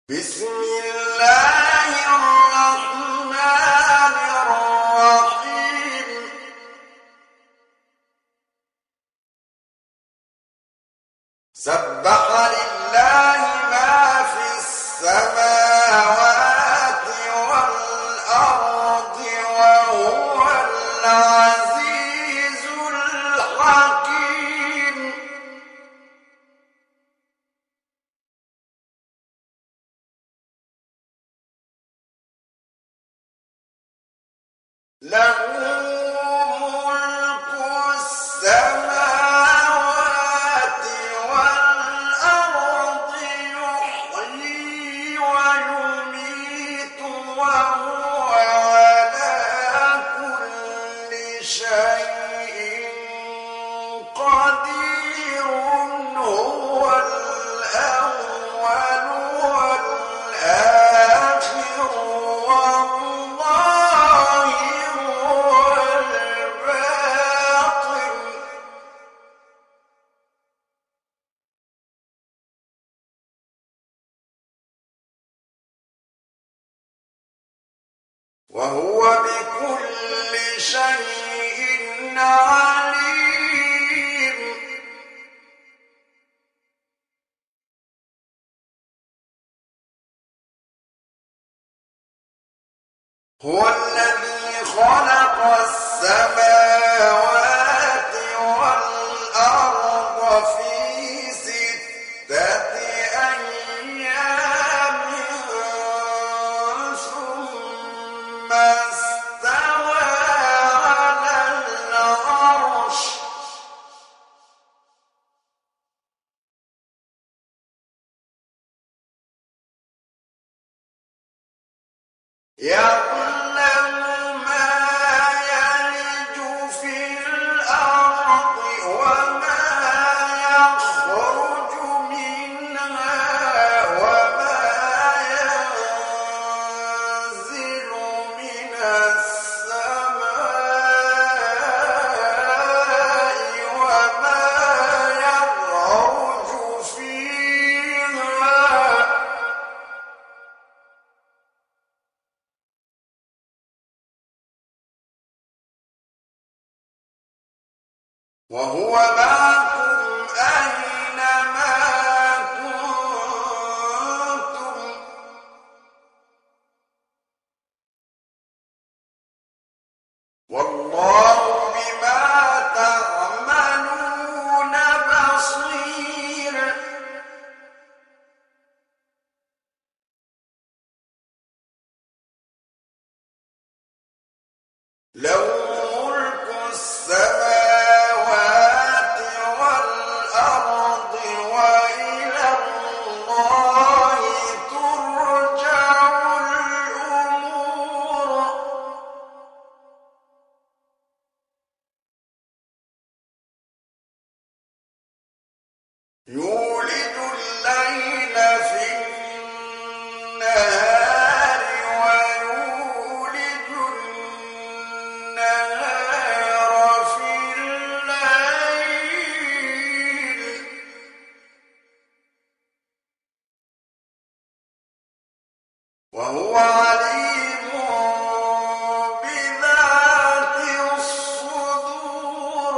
بسم الله الرحمن الرحيم سبح لله ما في السماوات والأرض وهو العزيز الحكيم له ملك السماوات والأرض يحيي ويميت وهو على كل شيء قدير هو الأول والآخر والظاهر والباطن وهو بكل شيء عليم هو الذي خلق السماوات والأرض في 6 أيام ثم استوى على العرش يعلم ما يلج في الأرض وما يخرج منها وما ينزل من السماء وما يعرج فيها وهو معكم أينما كنتم والله بما تعملون بصير له ملك السماوات والأرض وإلى الله ترجع الأمور يولج الليل في النهار ويولج النهار في الليل وهو عليم بذات الصدور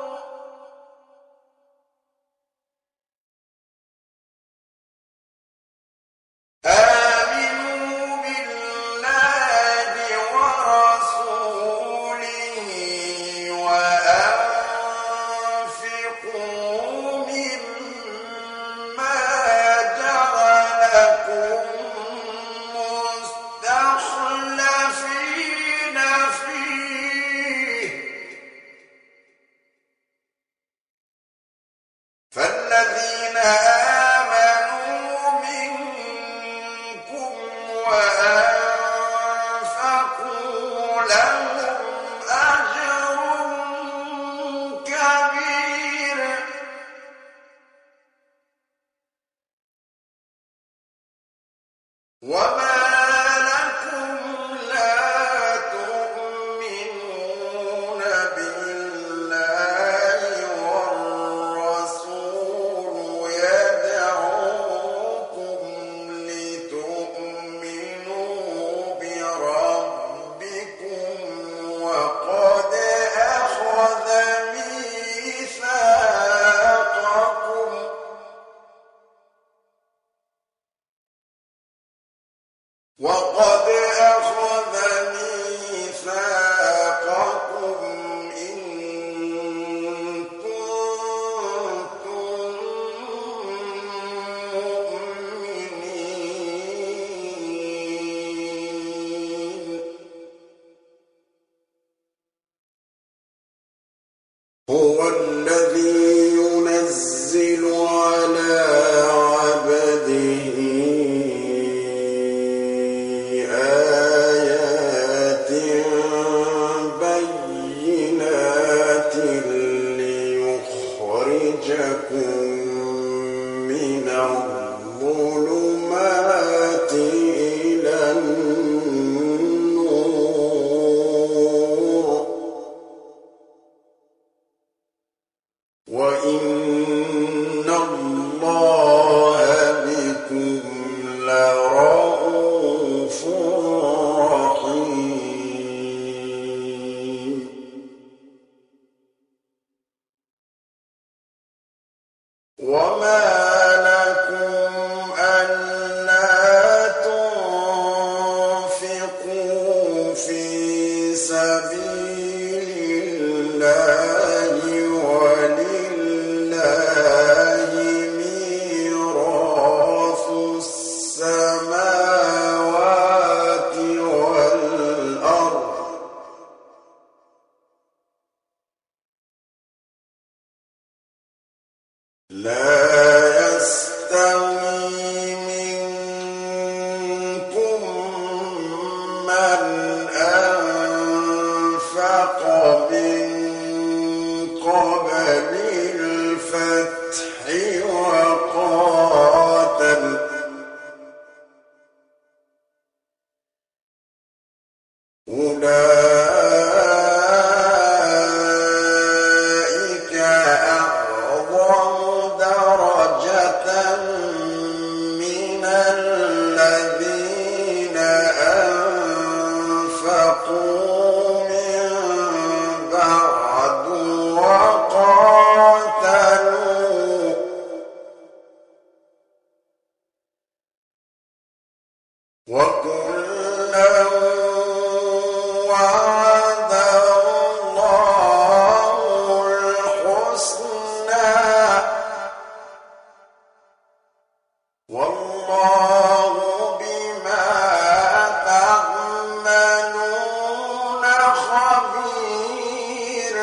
آمنوا بالله ورسوله وأنفقوا مما جعلكم مستخلفين فيه فالذين آمنوا منكم وأنفقوا لهم أجر كبير وما لكم لا تؤمنون بالله والرسول يدعوكم لتؤمنوا وقد أخذ ميثاقكم إن كنتم مؤمنين هو الذي ينزل على عبده آيات بينات ليخرجكم من الظلمات إلى النور وإن الله بكم لرءوف رحيم وما لكم ألا تنفقوا في سبيل الله ولله ميراث السماوات والأرض لا يستوي منكم من أنفق من قبل الفتح وقاتل أولئك أعظم درجة من الذين أنفقوا من بعد وقاتلوا وكلا وعد الله الحسنى والله بما تعملون خبير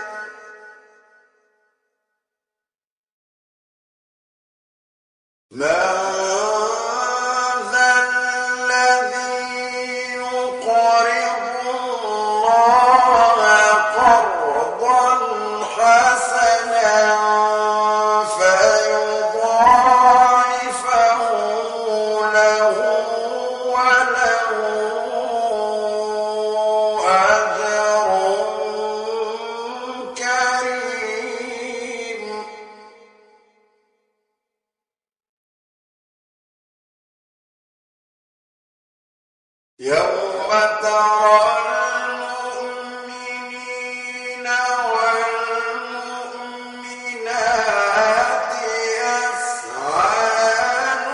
من ذا الذي يقرض الله قرضا حسنا فيضاعفه له وله أجر كريم يوم ترى المؤمنين والمؤمنات يسعى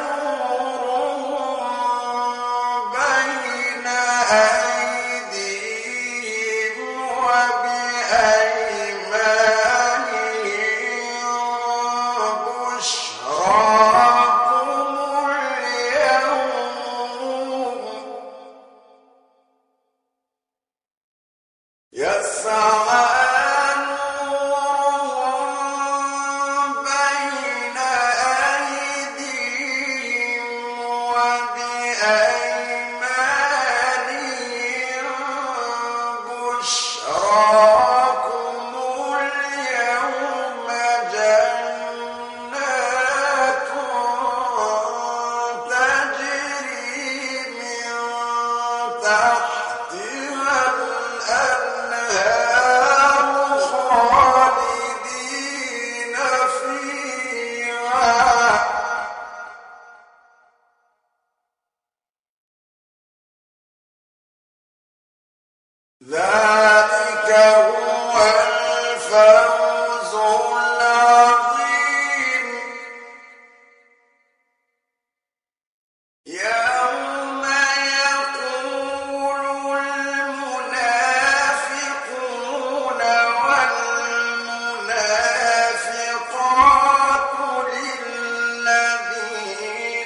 نورهم بين أيديهم وبأيمانهم بشراكم اليوم يسعى نورهم بين أيديهم وبأيمانهم بشراكم اليوم جنات تجري من تحتها الأنهار خالدين فيها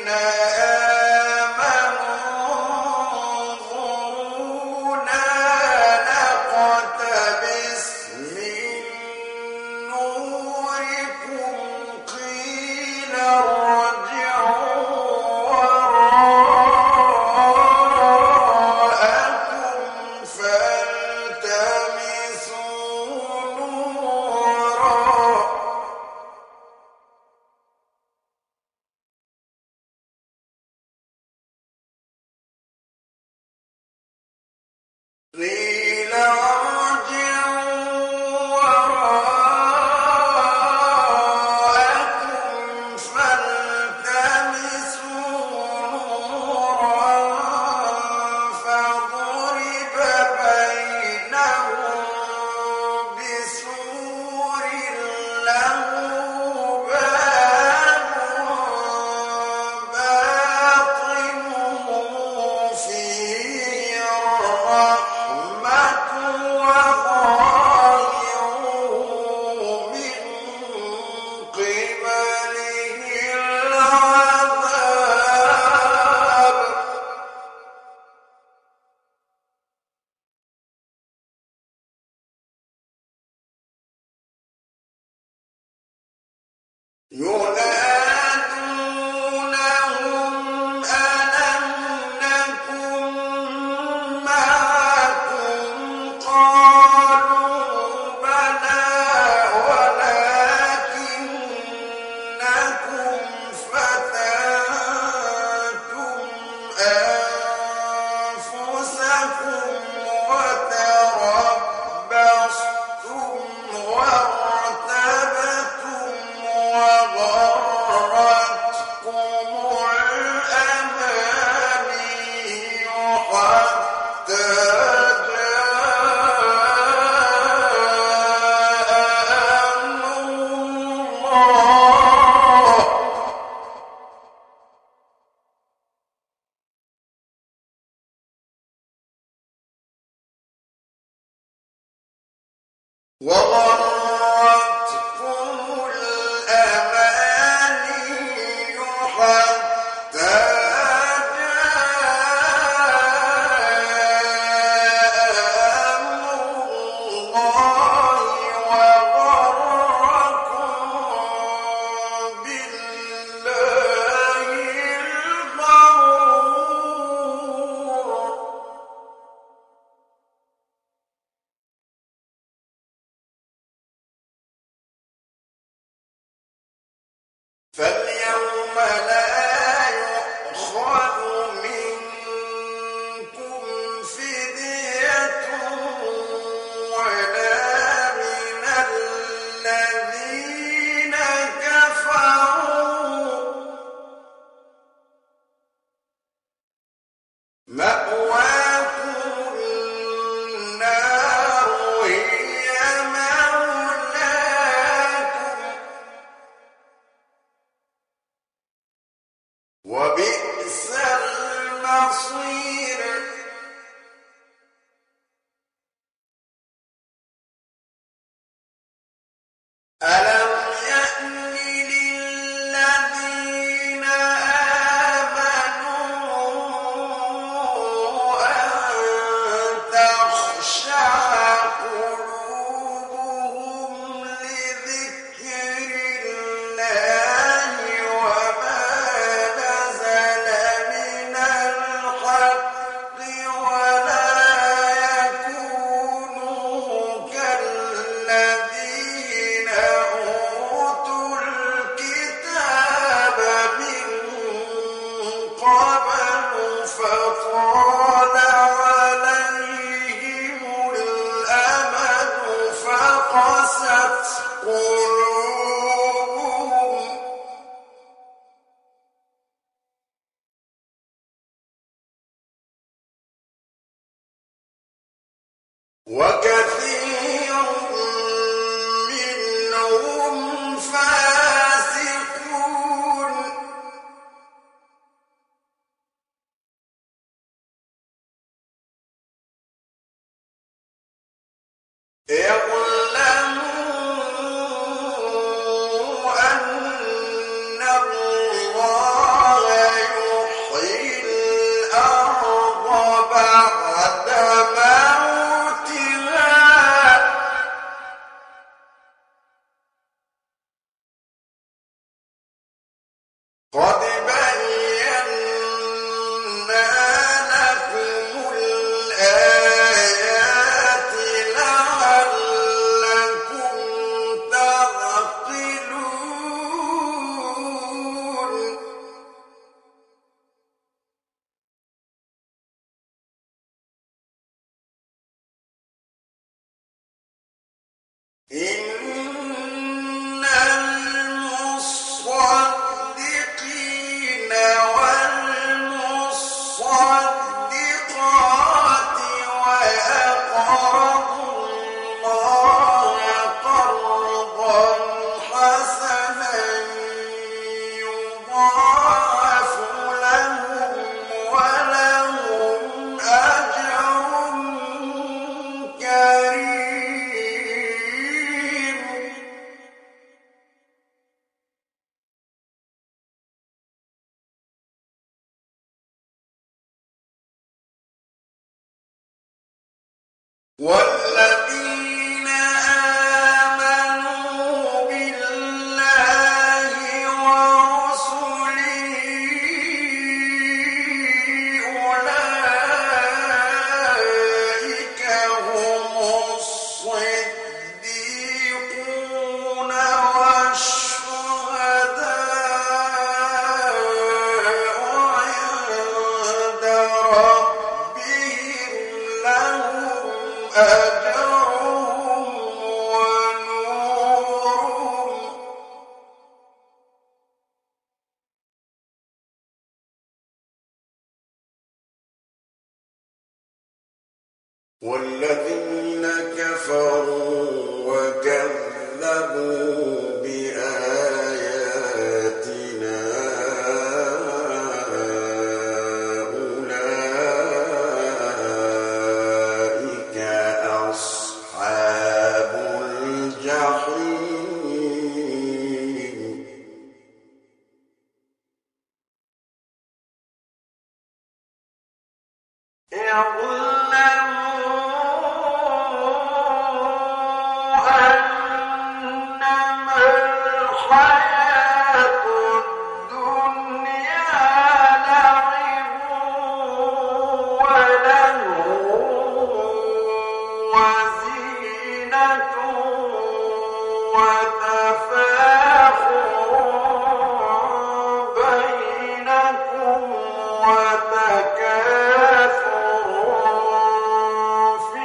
الله إن المصدقين والمصدقات وأقرضوا الله قرضا حسنا يضاعف لهم ولهم أجر كريم. والذين آمنوا بالله ورسله أولئك هم الصديقون والشهداء عند ربهم لهم أجرهم ونورهم. والذين كفروا وكذبوا بآياتنا أولئك أصحاب الجحيم. أنما الحياة الدنيا لعب ولهو وزينة وتفاخر بينكم وتكاثر في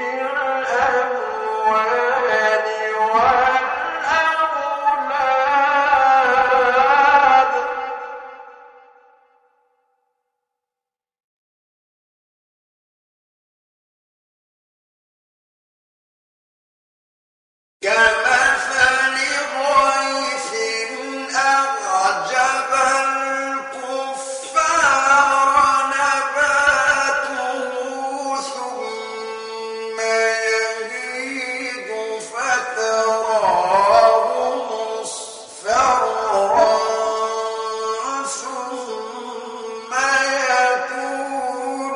الأموال والأولاد. كمثل غيث أعجب الكفار نباته ثم يهيج فتراه مصفرا ثم يكون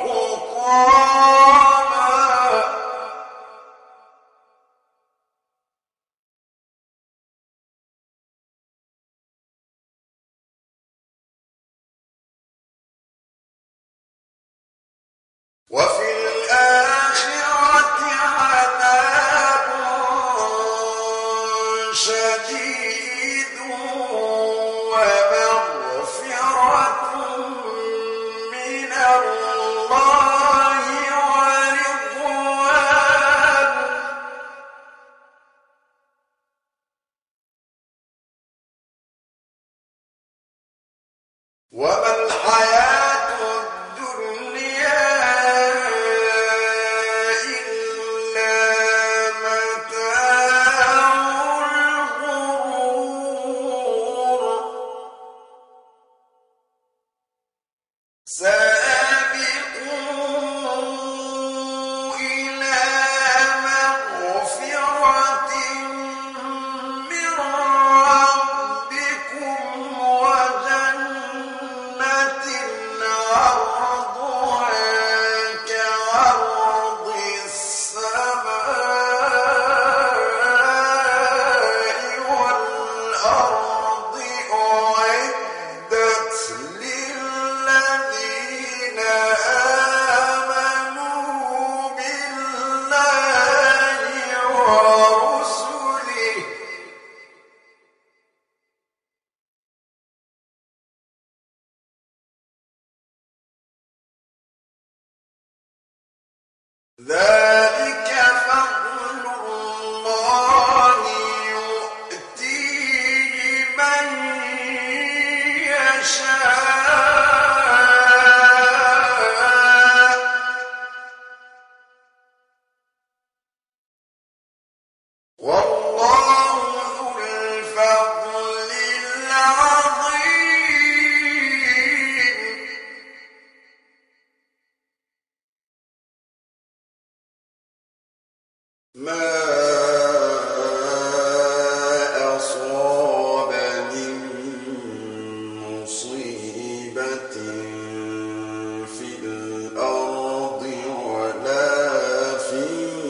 حطاما وفي الآخرة عذاب شديد ومغفرة من الله ورضوان. وما الحياة الدنيا إلا متاع الغرور. سابقوا إلى مغفرة من ربكم وجنة عرضها كعرض السماء والأرض أعدت للذين في الأرض ولا في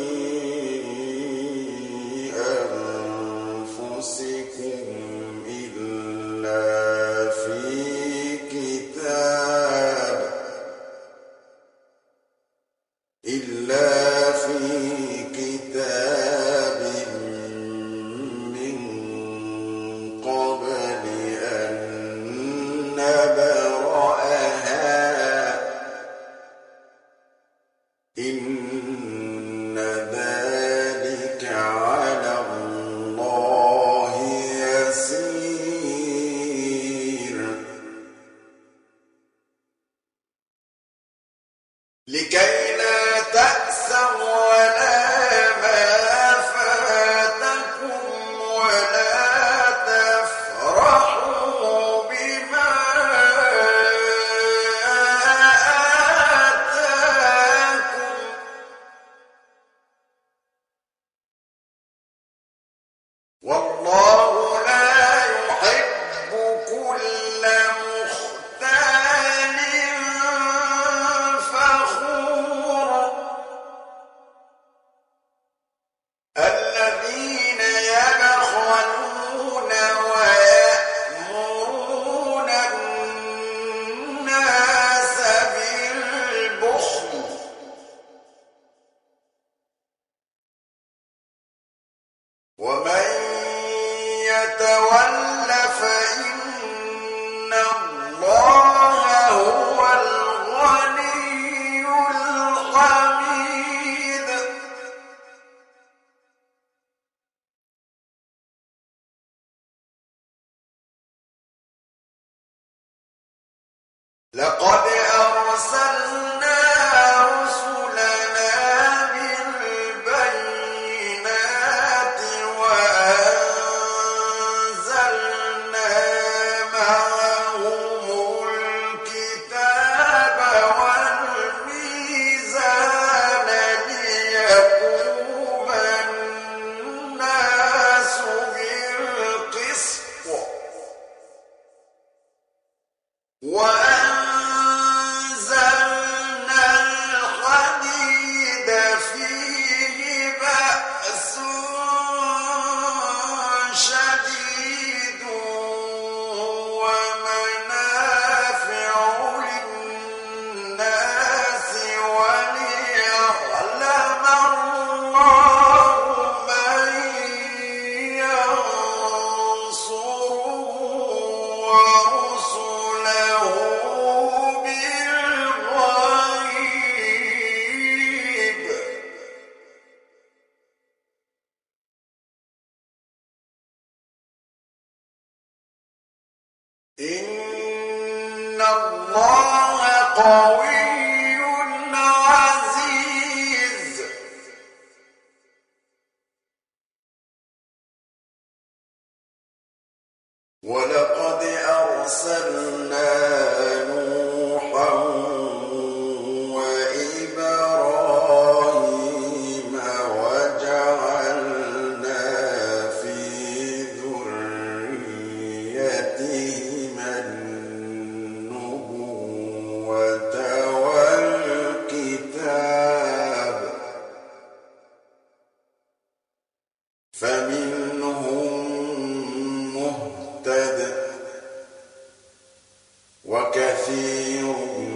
أنفسكم إلا في كتاب من قبل أن نبرأها إن ذلك على الله يسير لكي لا تأسوا على ما فاتكم ولا تفرحوا بما آتاكم والله لا يحب كل مختال فخور الذين يبخلون ويأمرون الناس بالبخل ومن يتول فإن الله هو الغني الحميد لقد أرسلنا رسلنا بالبينات وأنزلنا معهم الكتاب والميزان ليقوم الناس بالقسط وأنزلنا الحديد فيه بأس شديد ومنافع للناس وليعلم الله من ينصره ورسله بالغيب إن الله قوي عزيز ولقد أرسلنا نوحا وإبراهيم وجعلنا في ذريتهما النبوة والكتاب فمنهم مهتد وكثير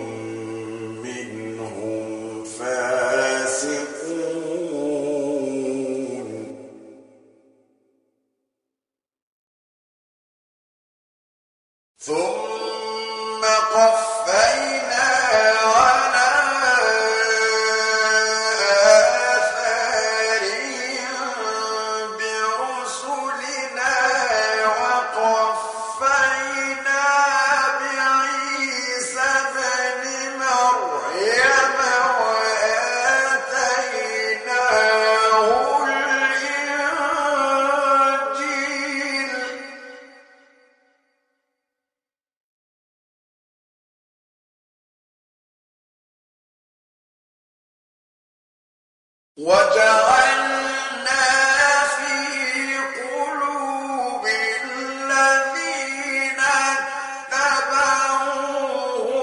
منهم فاسقون ثم قفينا على آثارهم برسلنا وقفينا بعيسى ابن مريم وآتيناه الإنجيل وجعلنا في قلوب الذين اتبعوه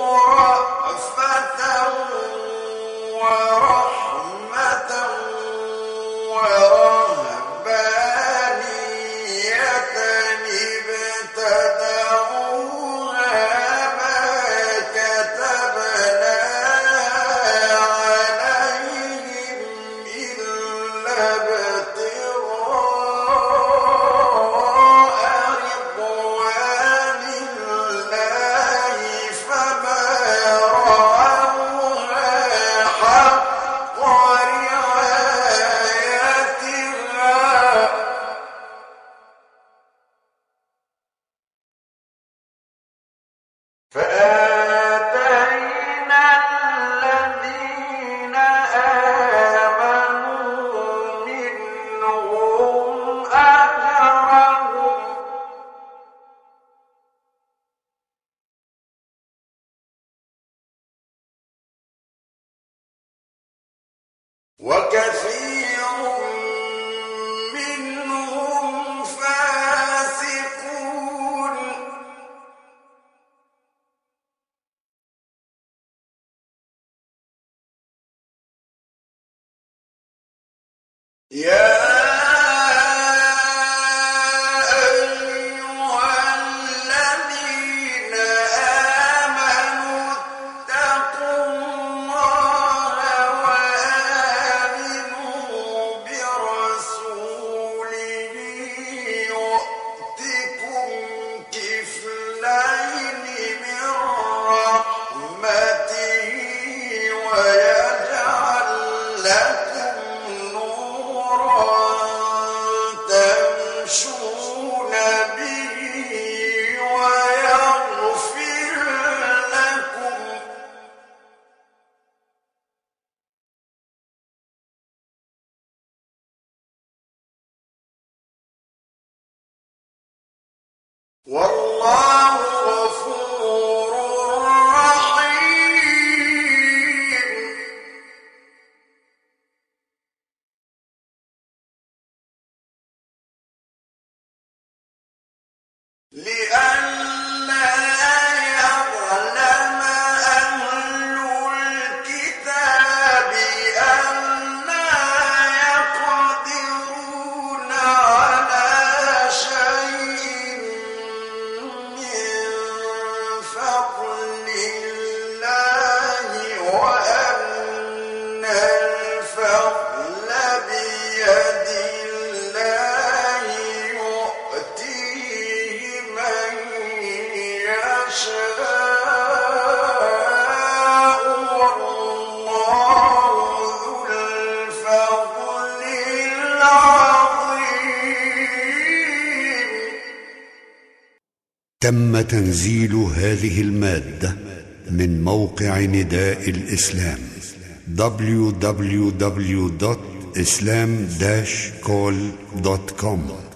وكثير منهم فاسقون يا والله غفور رحيم لئلا يظلم أهل الكتاب ألا يقدرون على شيء من فضل الله وأن الفضل بيد الله يؤتيه من يشاء والله ذو الفضل العظيم. تم تنزيل هذه المادة من موقع نداء الإسلام www.islam-call.com